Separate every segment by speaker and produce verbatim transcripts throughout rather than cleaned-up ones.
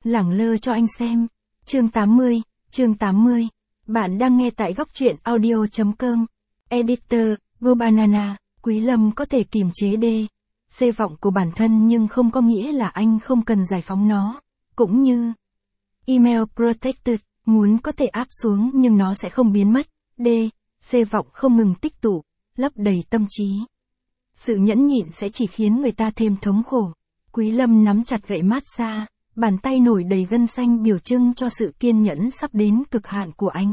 Speaker 1: lẳng lơ cho anh xem. Chương tám mươi, chương tám mươi. Bạn đang nghe tại góc truyện audio chấm com. Editor, GoBanana. Quý Lâm có thể kiềm chế đê xê vọng của bản thân nhưng không có nghĩa là anh không cần giải phóng nó. Cũng như Email Protected, muốn có thể áp xuống nhưng nó sẽ không biến mất. đê xê vọng không ngừng tích tụ, lấp đầy tâm trí. Sự nhẫn nhịn sẽ chỉ khiến người ta thêm thống khổ. Quý Lâm nắm chặt gậy massage, bàn tay nổi đầy gân xanh biểu trưng cho sự kiên nhẫn sắp đến cực hạn của anh.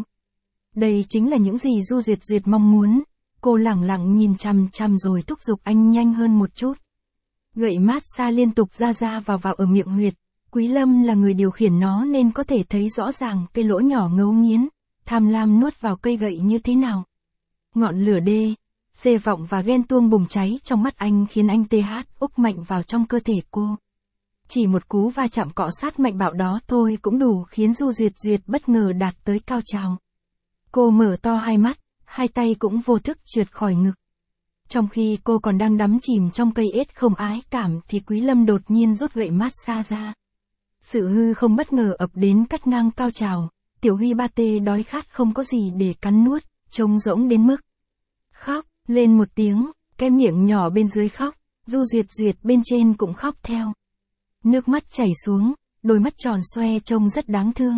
Speaker 1: Đây chính là những gì Du Duyệt Duyệt mong muốn. Cô lẳng lặng nhìn chằm chằm rồi thúc giục anh nhanh hơn một chút. Gậy massage liên tục ra ra vào vào ở miệng huyệt. Quý Lâm là người điều khiển nó nên có thể thấy rõ ràng cái lỗ nhỏ ngấu nghiến, tham lam nuốt vào cây gậy như thế nào. Ngọn lửa đê xê vọng và ghen tuông bùng cháy trong mắt anh khiến anh tê hát úp mạnh vào trong cơ thể cô. Chỉ một cú va chạm cọ sát mạnh bạo đó thôi cũng đủ khiến Du Duyệt Duyệt bất ngờ đạt tới cao trào. Cô mở to hai mắt, hai tay cũng vô thức trượt khỏi ngực. Trong khi cô còn đang đắm chìm trong cây ết không ái cảm thì Quý Lâm đột nhiên rút gậy massage ra. Sự hư không bất ngờ ập đến cắt ngang cao trào, Tiểu Huy ba tê đói khát không có gì để cắn nuốt, trông rỗng đến mức khóc lên một tiếng, cái miệng nhỏ bên dưới khóc, Du Duyệt Duyệt bên trên cũng khóc theo. Nước mắt chảy xuống, đôi mắt tròn xoe trông rất đáng thương.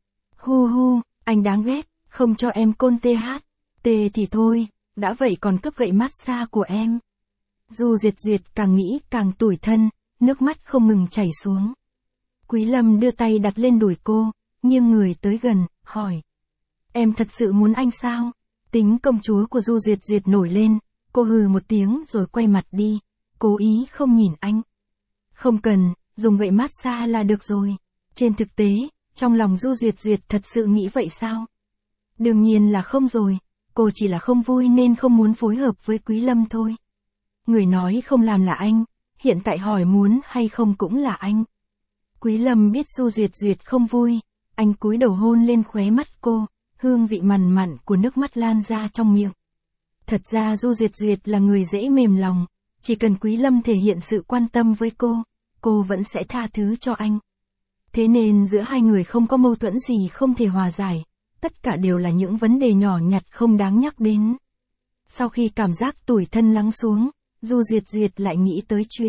Speaker 1: Hu hu, anh đáng ghét, không cho em côn tê hát. Tê thì thôi, đã vậy còn cướp gậy massage của em. Du Duyệt Duyệt càng nghĩ càng tủi thân, nước mắt không ngừng chảy xuống. Quý Lâm đưa tay đặt lên đùi cô, nghiêng người tới gần, hỏi. Em thật sự muốn anh sao? Tính công chúa của Du Duyệt Duyệt nổi lên, cô hừ một tiếng rồi quay mặt đi, cố ý không nhìn anh. Không cần, dùng gậy massage là được rồi. Trên thực tế, trong lòng Du Duyệt Duyệt thật sự nghĩ vậy sao? Đương nhiên là không rồi, cô chỉ là không vui nên không muốn phối hợp với Quý Lâm thôi. Người nói không làm là anh, hiện tại hỏi muốn hay không cũng là anh. Quý Lâm biết Du Duyệt Duyệt không vui, anh cúi đầu hôn lên khóe mắt cô, hương vị mặn mặn của nước mắt lan ra trong miệng. Thật ra Du Duyệt Duyệt là người dễ mềm lòng, chỉ cần Quý Lâm thể hiện sự quan tâm với cô, cô vẫn sẽ tha thứ cho anh. Thế nên giữa hai người không có mâu thuẫn gì không thể hòa giải, tất cả đều là những vấn đề nhỏ nhặt không đáng nhắc đến. Sau khi cảm giác tủi thân lắng xuống, Du Duyệt Duyệt lại nghĩ tới chuyện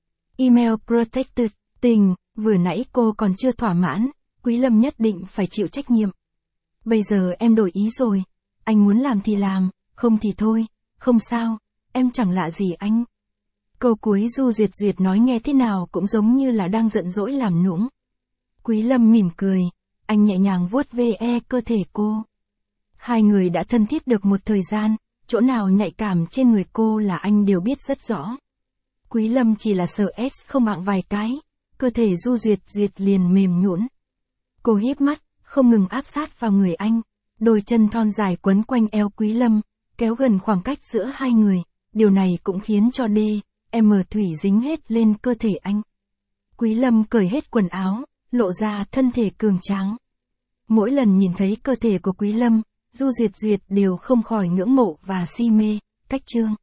Speaker 1: Email Protected, tình, vừa nãy cô còn chưa thỏa mãn, Quý Lâm nhất định phải chịu trách nhiệm. Bây giờ em đổi ý rồi, anh muốn làm thì làm, không thì thôi, không sao, em chẳng lạ gì anh. Câu cuối Du Duyệt Duyệt nói nghe thế nào cũng giống như là đang giận dỗi làm nũng. Quý Lâm mỉm cười, anh nhẹ nhàng vuốt ve cơ thể cô. Hai người đã thân thiết được một thời gian, chỗ nào nhạy cảm trên người cô là anh đều biết rất rõ. Quý Lâm chỉ là sợ S không mạng vài cái, cơ thể Du Duyệt Duyệt liền mềm nhũn. Cô híp mắt, không ngừng áp sát vào người anh, đôi chân thon dài quấn quanh eo Quý Lâm, kéo gần khoảng cách giữa hai người, điều này cũng khiến cho đê em thủy dính hết lên cơ thể anh. Quý Lâm cởi hết quần áo, lộ ra thân thể cường tráng. Mỗi lần nhìn thấy cơ thể của Quý Lâm, Du Duyệt Duyệt đều không khỏi ngưỡng mộ và si mê, cách chương.